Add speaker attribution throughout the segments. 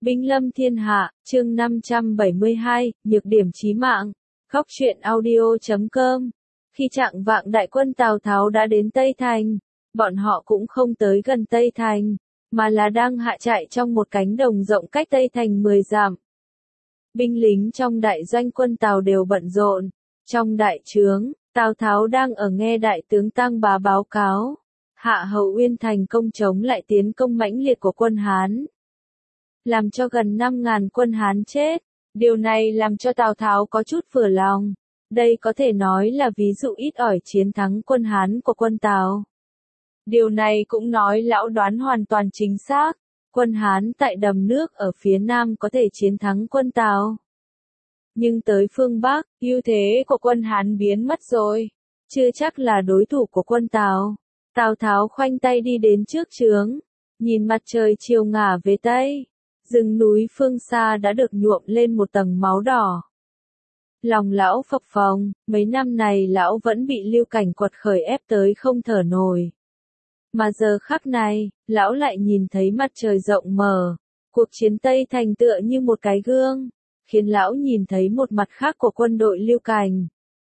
Speaker 1: Binh lâm thiên hạ, chương 572, nhược điểm chí mạng. Góc truyện audio.com. Khi chạng vạng đại quân Tào Tháo đã đến Tây Thành, bọn họ cũng không tới gần Tây Thành, mà là đang hạ trại trong một cánh đồng rộng cách Tây Thành 10 dặm. Binh lính trong đại doanh quân Tào đều bận rộn. Trong đại trướng, Tào Tháo đang ở nghe đại tướng Tang Bá báo cáo. Hạ hậu Uyên thành công chống lại tiến công mãnh liệt của quân Hán, làm cho gần 5.000 quân Hán chết. Điều này làm cho Tào Tháo có chút vừa lòng. Đây có thể nói là ví dụ ít ỏi chiến thắng quân Hán của quân Tào. Điều này cũng nói lão đoán hoàn toàn chính xác. Quân Hán tại đầm nước ở phía Nam có thể chiến thắng quân Tào. Nhưng tới phương Bắc, ưu thế của quân Hán biến mất rồi. Chưa chắc là đối thủ của quân Tào. Tào Tháo khoanh tay đi đến trước trướng, nhìn mặt trời chiều ngả về Tây. Rừng núi phương xa đã được nhuộm lên một tầng máu đỏ. Lòng lão phập phồng, mấy năm này lão vẫn bị Lưu Cảnh quật khởi ép tới không thở nổi. Mà giờ khắc này, lão lại nhìn thấy mặt trời rộng mở. Cuộc chiến Tây Thành tựa như một cái gương, khiến lão nhìn thấy một mặt khác của quân đội Lưu Cảnh.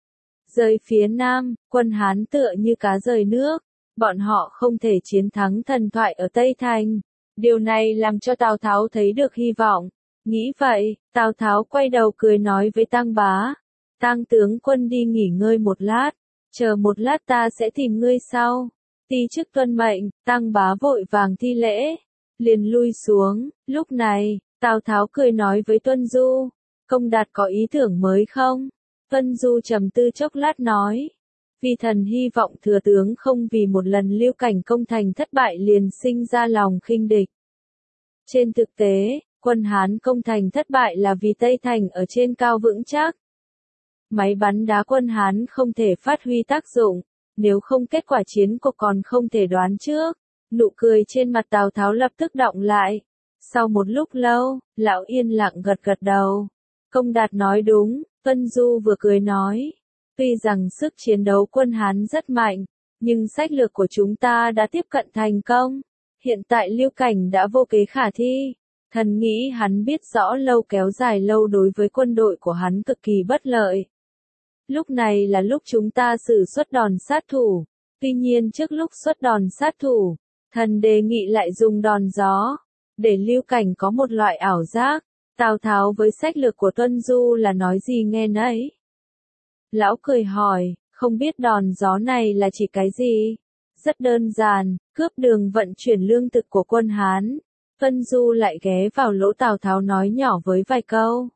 Speaker 1: Rời phía Nam, quân Hán tựa như cá rời nước. Bọn họ không thể chiến thắng thần thoại ở Tây Thành. Điều này làm cho Tào Tháo thấy được hy vọng. Nghĩ vậy, Tào Tháo quay đầu cười nói với Tang Bá. Tang tướng quân đi nghỉ ngơi một lát. Chờ một lát ta sẽ tìm ngươi sau. Ti chức tuân mệnh, Tang Bá vội vàng thi lễ. Liền lui xuống. Lúc này, Tào Tháo cười nói với Tuân Du. Công đạt có ý tưởng mới không? Tuân Du trầm tư chốc lát nói. Vì thần hy vọng thừa tướng không vì một lần Lưu Cảnh công thành thất bại liền sinh ra lòng khinh địch. Trên thực tế, quân Hán công thành thất bại là vì Tây Thành ở trên cao vững chắc. Máy bắn đá quân Hán không thể phát huy tác dụng, nếu không kết quả chiến cuộc còn không thể đoán trước. Nụ cười trên mặt Tào Tháo lập tức đọng lại. Sau một lúc lâu, lão yên lặng gật gật đầu. Công đạt nói đúng, Tuân Du vừa cười nói. Tuy rằng sức chiến đấu quân Hán rất mạnh, nhưng sách lược của chúng ta đã tiếp cận thành công. Hiện tại Lưu Cảnh đã vô kế khả thi. Thần nghĩ hắn biết rõ lâu kéo dài lâu đối với quân đội của hắn cực kỳ bất lợi. Lúc này là lúc chúng ta sử xuất đòn sát thủ. Tuy nhiên trước lúc xuất đòn sát thủ, thần đề nghị lại dùng đòn gió, để Lưu Cảnh có một loại ảo giác. Tào Tháo với sách lược của Tuân Du là nói gì nghe nấy. Lão cười hỏi, không biết đòn gió này là chỉ cái gì? Rất đơn giản, cướp đường vận chuyển lương thực của quân Hán. Tuân Du lại ghé vào lỗ Tào Tháo nói nhỏ với vài câu.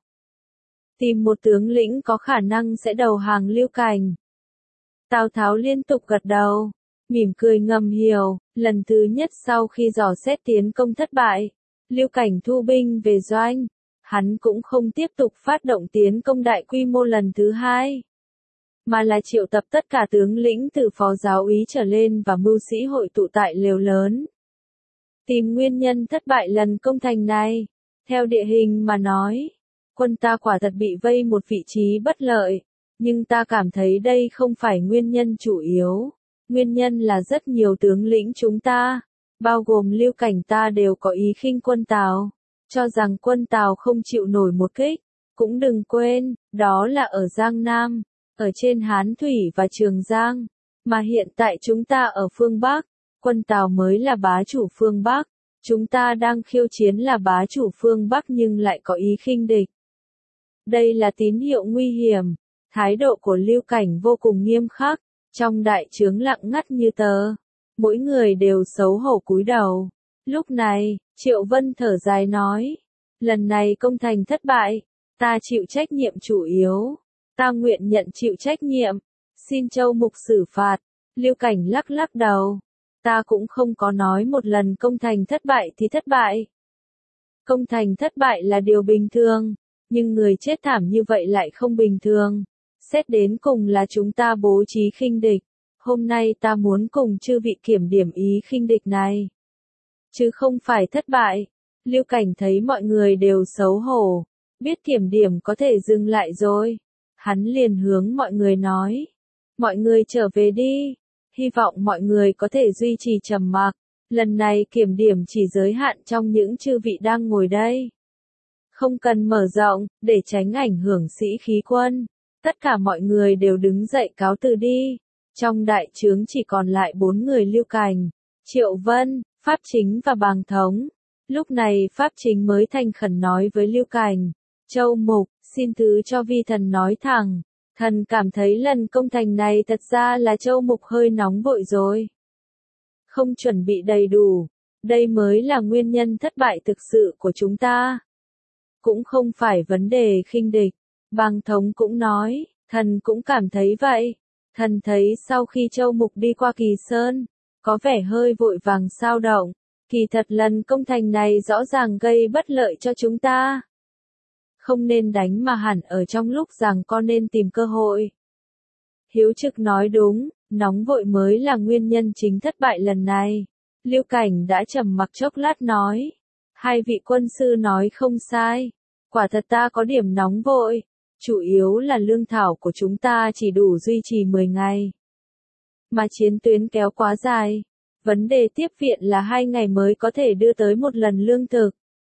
Speaker 1: Tìm một tướng lĩnh có khả năng sẽ đầu hàng Lưu Cảnh. Tào Tháo liên tục gật đầu, mỉm cười ngầm hiểu. Lần thứ nhất sau khi dò xét tiến công thất bại, Lưu Cảnh thu binh về doanh. Hắn cũng không tiếp tục phát động tiến công đại quy mô lần thứ hai, mà là triệu tập tất cả tướng lĩnh từ phó giáo úy trở lên và mưu sĩ hội tụ tại lều lớn. Tìm nguyên nhân thất bại lần công thành này. Theo địa hình mà nói, quân ta quả thật bị vây một vị trí bất lợi, nhưng ta cảm thấy đây không phải nguyên nhân chủ yếu. Nguyên nhân là rất nhiều tướng lĩnh chúng ta, bao gồm Lưu Cảnh ta đều có ý khinh quân Tào, cho rằng quân Tào không chịu nổi một kích. Cũng đừng quên, đó là ở Giang Nam, ở trên Hán Thủy và Trường Giang, mà hiện tại chúng ta ở phương Bắc, quân Tào mới là bá chủ phương Bắc, chúng ta đang khiêu chiến là bá chủ phương Bắc nhưng lại có ý khinh địch. Đây là tín hiệu nguy hiểm. Thái độ của Lưu Cảnh vô cùng nghiêm khắc, trong đại trướng lặng ngắt như tờ, mỗi người đều xấu hổ cúi đầu. Lúc này, Triệu Vân thở dài nói, lần này công thành thất bại, ta chịu trách nhiệm chủ yếu. Ta nguyện nhận chịu trách nhiệm, xin Châu Mục xử phạt. Lưu Cảnh lắc lắc đầu. Ta cũng không có nói một lần công thành thất bại thì thất bại. Công thành thất bại là điều bình thường, nhưng người chết thảm như vậy lại không bình thường. Xét đến cùng là chúng ta bố trí khinh địch. Hôm nay ta muốn cùng chư vị kiểm điểm ý khinh địch này, chứ không phải thất bại. Lưu Cảnh thấy mọi người đều xấu hổ, biết kiểm điểm có thể dừng lại rồi. Hắn liền hướng mọi người nói, mọi người trở về đi. Hy vọng mọi người có thể duy trì trầm mặc. Lần này kiểm điểm chỉ giới hạn trong những chư vị đang ngồi đây. Không cần mở rộng, để tránh ảnh hưởng sĩ khí quân. Tất cả mọi người đều đứng dậy cáo từ đi. Trong đại trướng chỉ còn lại 4 người Lưu Cảnh, Triệu Vân, Pháp Chính và Bàng Thống. Lúc này Pháp Chính mới thành khẩn nói với Lưu Cảnh, Châu Mục, xin thứ cho vi thần nói thẳng. Thần cảm thấy lần công thành này thật ra là Châu Mục hơi nóng vội rồi. Không chuẩn bị đầy đủ. Đây mới là nguyên nhân thất bại thực sự của chúng ta. Cũng không phải vấn đề khinh địch. Bàng Thống cũng nói, thần cũng cảm thấy vậy. Thần thấy sau khi Châu Mục đi qua Kỳ Sơn, có vẻ hơi vội vàng sao động. Kỳ thật lần công thành này rõ ràng gây bất lợi cho chúng ta. Không nên đánh mà hẳn ở trong lúc rằng con nên tìm cơ hội. Hiếu Trực nói đúng, nóng vội mới là nguyên nhân chính thất bại lần này. Lưu Cảnh đã trầm mặc chốc lát nói. Hai vị quân sư nói không sai. Quả thật ta có điểm nóng vội. Chủ yếu là lương thảo của chúng ta chỉ đủ duy trì 10 ngày. Mà chiến tuyến kéo quá dài. Vấn đề tiếp viện là 2 ngày mới có thể đưa tới một lần lương thực.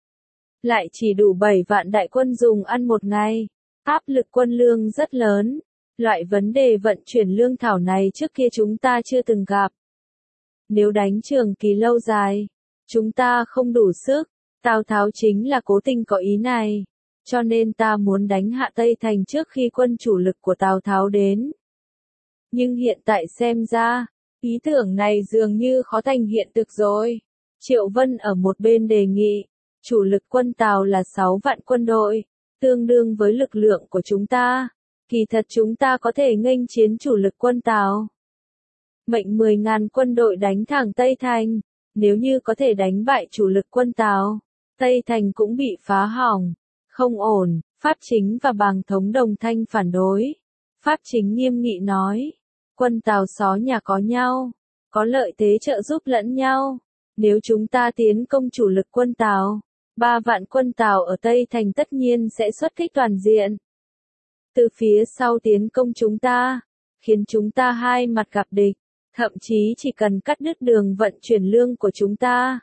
Speaker 1: Lại chỉ đủ 7 vạn đại quân dùng ăn một ngày. Áp lực quân lương rất lớn. Loại vấn đề vận chuyển lương thảo này trước kia chúng ta chưa từng gặp. Nếu đánh trường kỳ lâu dài, chúng ta không đủ sức. Tào Tháo chính là cố tình có ý này. Cho nên ta muốn đánh hạ Tây Thành trước khi quân chủ lực của Tào Tháo đến. Nhưng hiện tại xem ra, ý tưởng này dường như khó thành hiện thực rồi. Triệu Vân ở một bên đề nghị, chủ lực quân Tào là 6 vạn quân đội, tương đương với lực lượng của chúng ta. Kỳ thật chúng ta có thể nghênh chiến chủ lực quân Tào. Mệnh 10.000 quân đội đánh thẳng Tây Thành, nếu như có thể đánh bại chủ lực quân Tào, Tây Thành cũng bị phá hỏng. Không ổn, Pháp Chính và Bàng Thống đồng thanh phản đối. Pháp Chính nghiêm nghị nói, quân Tào xó nhà có nhau, có lợi thế trợ giúp lẫn nhau. Nếu chúng ta tiến công chủ lực quân Tào, 3 vạn quân Tào ở Tây Thành tất nhiên sẽ xuất kích toàn diện. Từ phía sau tiến công chúng ta, khiến chúng ta hai mặt gặp địch, thậm chí chỉ cần cắt đứt đường vận chuyển lương của chúng ta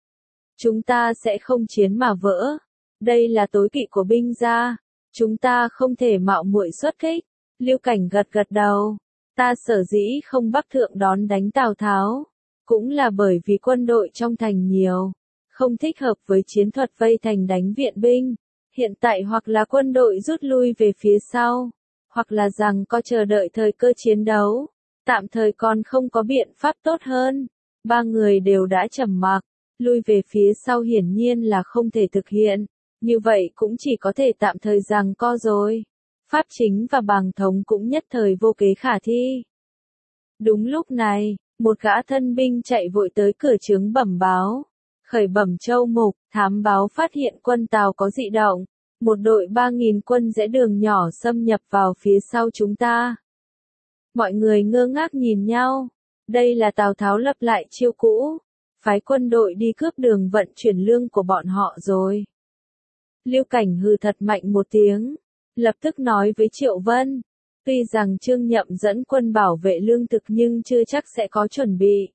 Speaker 1: sẽ không chiến mà vỡ. Đây là tối kỵ của binh gia, chúng ta không thể mạo muội xuất kích. Lưu Cảnh gật gật đầu, ta sở dĩ không bắc thượng đón đánh Tào Tháo, cũng là bởi vì quân đội trong thành nhiều, không thích hợp với chiến thuật vây thành đánh viện binh. Hiện tại hoặc là quân đội rút lui về phía sau, hoặc là rằng có chờ đợi thời cơ chiến đấu, tạm thời còn không có biện pháp tốt hơn. 3 người đều đã trầm mặc, lui về phía sau hiển nhiên là không thể thực hiện. Như vậy cũng chỉ có thể tạm thời giằng co rồi. Pháp Chính và Bàng Thống cũng nhất thời vô kế khả thi. Đúng lúc này, một gã thân binh chạy vội tới cửa trướng bẩm báo. Khởi bẩm Châu Mục, thám báo phát hiện quân Tào có dị động. Một đội 3.000 quân rẽ đường nhỏ xâm nhập vào phía sau chúng ta. Mọi người ngơ ngác nhìn nhau. Đây là Tào Tháo lập lại chiêu cũ. Phái quân đội đi cướp đường vận chuyển lương của bọn họ rồi. Lưu Cảnh hừ thật mạnh một tiếng, lập tức nói với Triệu Vân, tuy rằng Trương Nhậm dẫn quân bảo vệ lương thực nhưng chưa chắc sẽ có chuẩn bị.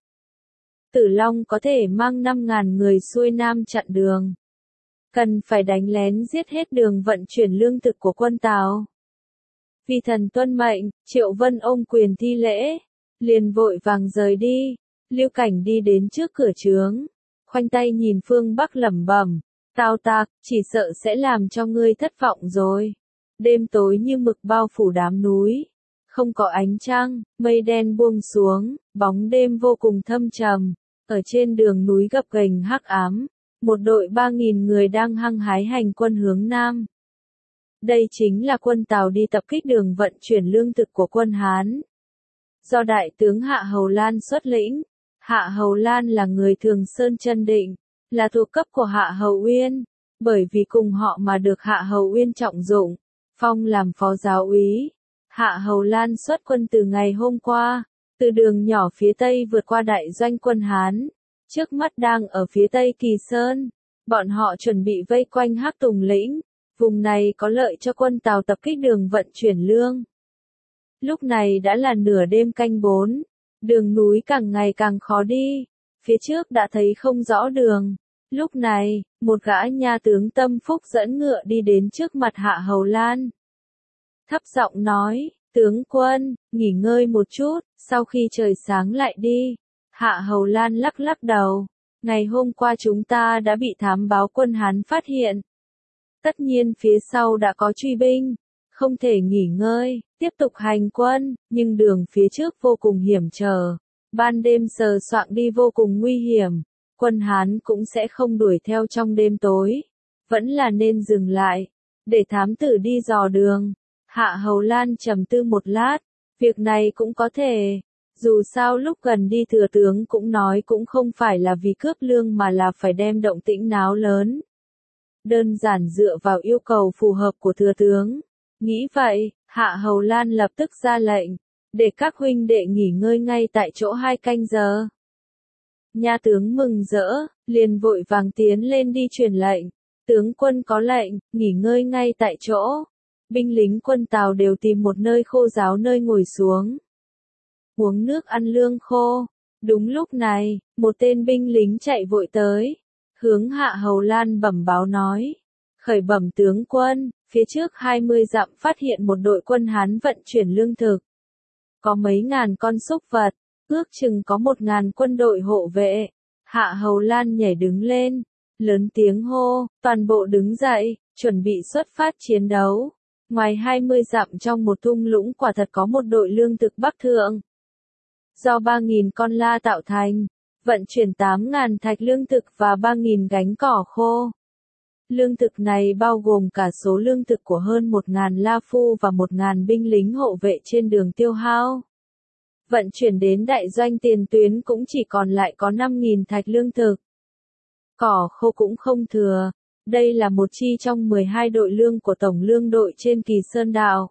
Speaker 1: Tử Long có thể mang 5.000 người xuôi nam chặn đường. Cần phải đánh lén giết hết đường vận chuyển lương thực của quân Tào. Vì thần tuân mệnh, Triệu Vân ôm quyền thi lễ, liền vội vàng rời đi. Lưu Cảnh đi đến trước cửa trướng, khoanh tay nhìn phương Bắc lẩm bẩm. Tào Tạc, chỉ sợ sẽ làm cho ngươi thất vọng rồi. Đêm tối như mực bao phủ đám núi. Không có ánh trăng, mây đen buông xuống, bóng đêm vô cùng thâm trầm. Ở trên đường núi gập ghềnh hắc ám, một đội 3.000 người đang hăng hái hành quân hướng Nam. Đây chính là quân Tào đi tập kích đường vận chuyển lương thực của quân Hán. Do đại tướng Hạ Hầu Lan xuất lĩnh. Hạ Hầu Lan là người Thường Sơn Chân Định, là thuộc cấp của Hạ Hầu Uyên, bởi vì cùng họ mà được Hạ Hầu Uyên trọng dụng, phong làm phó giáo úy. Hạ Hầu Lan xuất quân từ ngày hôm qua, từ đường nhỏ phía tây vượt qua đại doanh quân Hán, trước mắt đang ở phía tây Kỳ Sơn. Bọn họ chuẩn bị vây quanh Hắc Tùng lĩnh, vùng này có lợi cho quân Tào tập kích đường vận chuyển lương. Lúc này đã là nửa đêm canh 4, đường núi càng ngày càng khó đi, phía trước đã thấy không rõ đường. Lúc này, một gã nha tướng tâm phúc dẫn ngựa đi đến trước mặt Hạ Hầu Lan. Thấp giọng nói, tướng quân, nghỉ ngơi một chút, sau khi trời sáng lại đi. Hạ Hầu Lan lắc lắc đầu, ngày hôm qua chúng ta đã bị thám báo quân Hán phát hiện. Tất nhiên phía sau đã có truy binh, không thể nghỉ ngơi, tiếp tục hành quân, nhưng đường phía trước vô cùng hiểm trở. Ban đêm sờ soạng đi vô cùng nguy hiểm, quân Hán cũng sẽ không đuổi theo trong đêm tối. Vẫn là nên dừng lại, để thám tử đi dò đường. Hạ Hầu Lan trầm tư một lát, việc này cũng có thể. Dù sao lúc gần đi thừa tướng cũng nói cũng không phải là vì cướp lương mà là phải đem động tĩnh náo lớn. Đơn giản dựa vào yêu cầu phù hợp của thừa tướng. Nghĩ vậy, Hạ Hầu Lan lập tức ra lệnh, để các huynh đệ nghỉ ngơi ngay tại chỗ 2 canh giờ. Nha tướng mừng rỡ, liền vội vàng tiến lên đi truyền lệnh. Tướng quân có lệnh, nghỉ ngơi ngay tại chỗ. Binh lính quân Tào đều tìm một nơi khô ráo nơi ngồi xuống. Uống nước ăn lương khô. Đúng lúc này, một tên binh lính chạy vội tới. Hướng Hạ Hầu Lan bẩm báo nói. Khởi bẩm tướng quân, phía trước 20 dặm phát hiện một đội quân Hán vận chuyển lương thực. Có mấy ngàn con súc vật, ước chừng có 1000 quân đội hộ vệ. Hạ Hầu Lan nhảy đứng lên, lớn tiếng hô, toàn bộ đứng dậy, chuẩn bị xuất phát chiến đấu. Ngoài 20 dặm trong một thung lũng quả thật có một đội lương thực Bắc Thượng. Do 3000 con la tạo thành, vận chuyển 8000 thạch lương thực và 3000 gánh cỏ khô. Lương thực này bao gồm cả số lương thực của hơn 1000 la phu và 1000 binh lính hộ vệ trên đường tiêu hao. Vận chuyển đến đại doanh tiền tuyến cũng chỉ còn lại có 5000 thạch lương thực. Cỏ khô cũng không thừa. Đây là một chi trong 12 đội lương của Tổng lương đội trên Kỳ Sơn Đảo.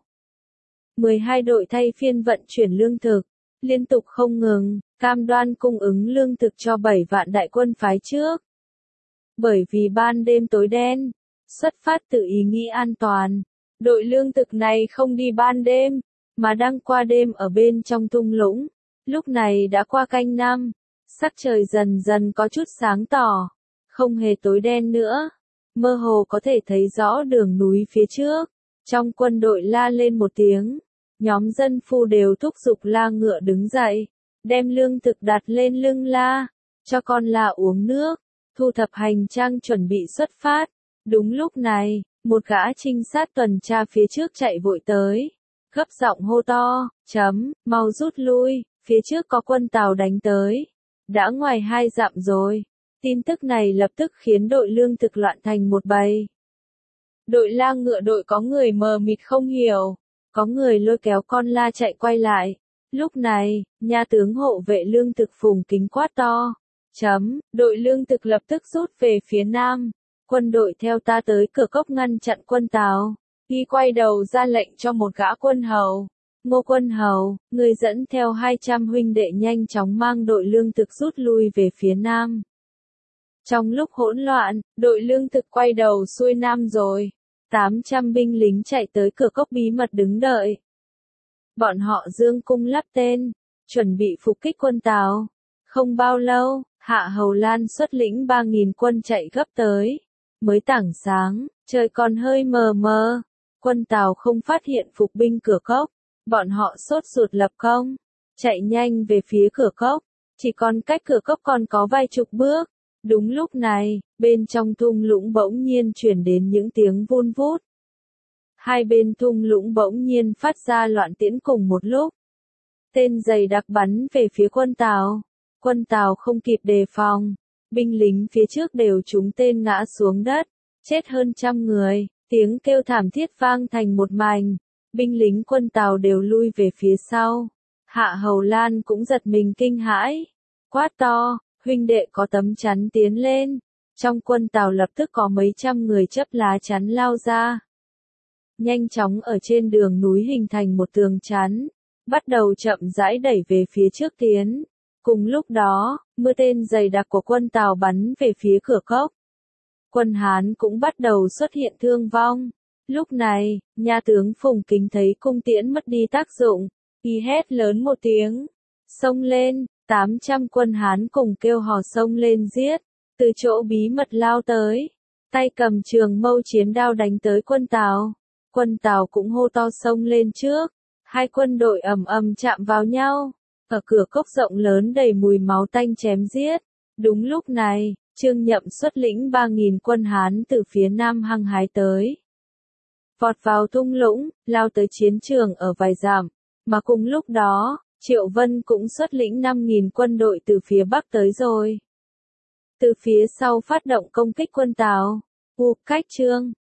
Speaker 1: 12 đội thay phiên vận chuyển lương thực, liên tục không ngừng, cam đoan cung ứng lương thực cho 7 vạn đại quân phái trước. Bởi vì ban đêm tối đen, xuất phát từ ý nghĩ an toàn, đội lương thực này không đi ban đêm, mà đang qua đêm ở bên trong thung lũng. Lúc này đã qua canh 5, sắc trời dần dần có chút sáng tỏ, không hề tối đen nữa. Mơ hồ có thể thấy rõ đường núi phía trước. Trong quân đội la lên một tiếng. Nhóm dân phu đều thúc giục la ngựa đứng dậy. Đem lương thực đặt lên lưng la. Cho con la uống nước. Thu thập hành trang chuẩn bị xuất phát. Đúng lúc này, một gã trinh sát tuần tra phía trước chạy vội tới. Gấp giọng hô to, mau rút lui. Phía trước có quân Tào đánh tới. Đã ngoài 2 dặm rồi. Tin tức này lập tức khiến đội lương thực loạn thành một bầy. Đội la ngựa đội có người mờ mịt không hiểu, có người lôi kéo con la chạy quay lại. Lúc này, nha tướng hộ vệ lương thực Phùng Kính quát to. Đội lương thực lập tức rút về phía nam. Quân đội theo ta tới cửa cốc ngăn chặn quân Tào. Khi quay đầu ra lệnh cho một gã quân hầu. Ngô quân hầu, người dẫn theo 200 huynh đệ nhanh chóng mang đội lương thực rút lui về phía nam. Trong lúc hỗn loạn, đội lương thực quay đầu xuôi nam rồi. 800 binh lính chạy tới cửa cốc bí mật đứng đợi. Bọn họ dương cung lắp tên, chuẩn bị phục kích quân Tào. Không bao lâu, Hạ Hầu Lan xuất lĩnh 3000 quân chạy gấp tới. Mới tảng sáng, trời còn hơi mờ mờ. Quân Tào không phát hiện phục binh cửa cốc. Bọn họ sốt ruột lập công, chạy nhanh về phía cửa cốc. Chỉ còn cách cửa cốc còn có vài chục bước. Đúng lúc này, bên trong thung lũng bỗng nhiên chuyển đến những tiếng vun vút. Hai bên thung lũng bỗng nhiên phát ra loạn tiễn cùng một lúc. Tên dày đặc bắn về phía quân Tào. Quân Tào không kịp đề phòng. Binh lính phía trước đều trúng tên ngã xuống đất. Chết hơn 100 người. Tiếng kêu thảm thiết vang thành một mảnh. Binh lính quân Tào đều lui về phía sau. Hạ Hầu Lan cũng giật mình kinh hãi. Quát to. Huynh đệ có tấm chắn tiến lên. Trong quân Tào lập tức có mấy trăm người chấp lá chắn lao ra. Nhanh chóng ở trên đường núi hình thành một tường chắn. Bắt đầu chậm rãi đẩy về phía trước tiến. Cùng lúc đó, mưa tên dày đặc của quân Tào bắn về phía cửa cốc. Quân Hán cũng bắt đầu xuất hiện thương vong. Lúc này, nha tướng Phùng Kính thấy cung tiễn mất đi tác dụng. Y hét lớn một tiếng. Xông lên. 800 quân Hán cùng kêu hò xông lên giết, từ chỗ bí mật lao tới, tay cầm trường mâu chiến đao đánh tới quân Tào. Quân Tào cũng hô to xông lên trước, hai quân đội ầm ầm chạm vào nhau, ở cửa cốc rộng lớn đầy mùi máu tanh chém giết. Đúng lúc này, Trương Nhậm xuất lĩnh 3.000 quân Hán từ phía nam hăng hái tới, vọt vào thung lũng, lao tới chiến trường ở vài dặm, mà cùng lúc đó, Triệu Vân cũng xuất lĩnh 5.000 quân đội từ phía bắc tới rồi. Từ phía sau phát động công kích quân Tào. Cách Trương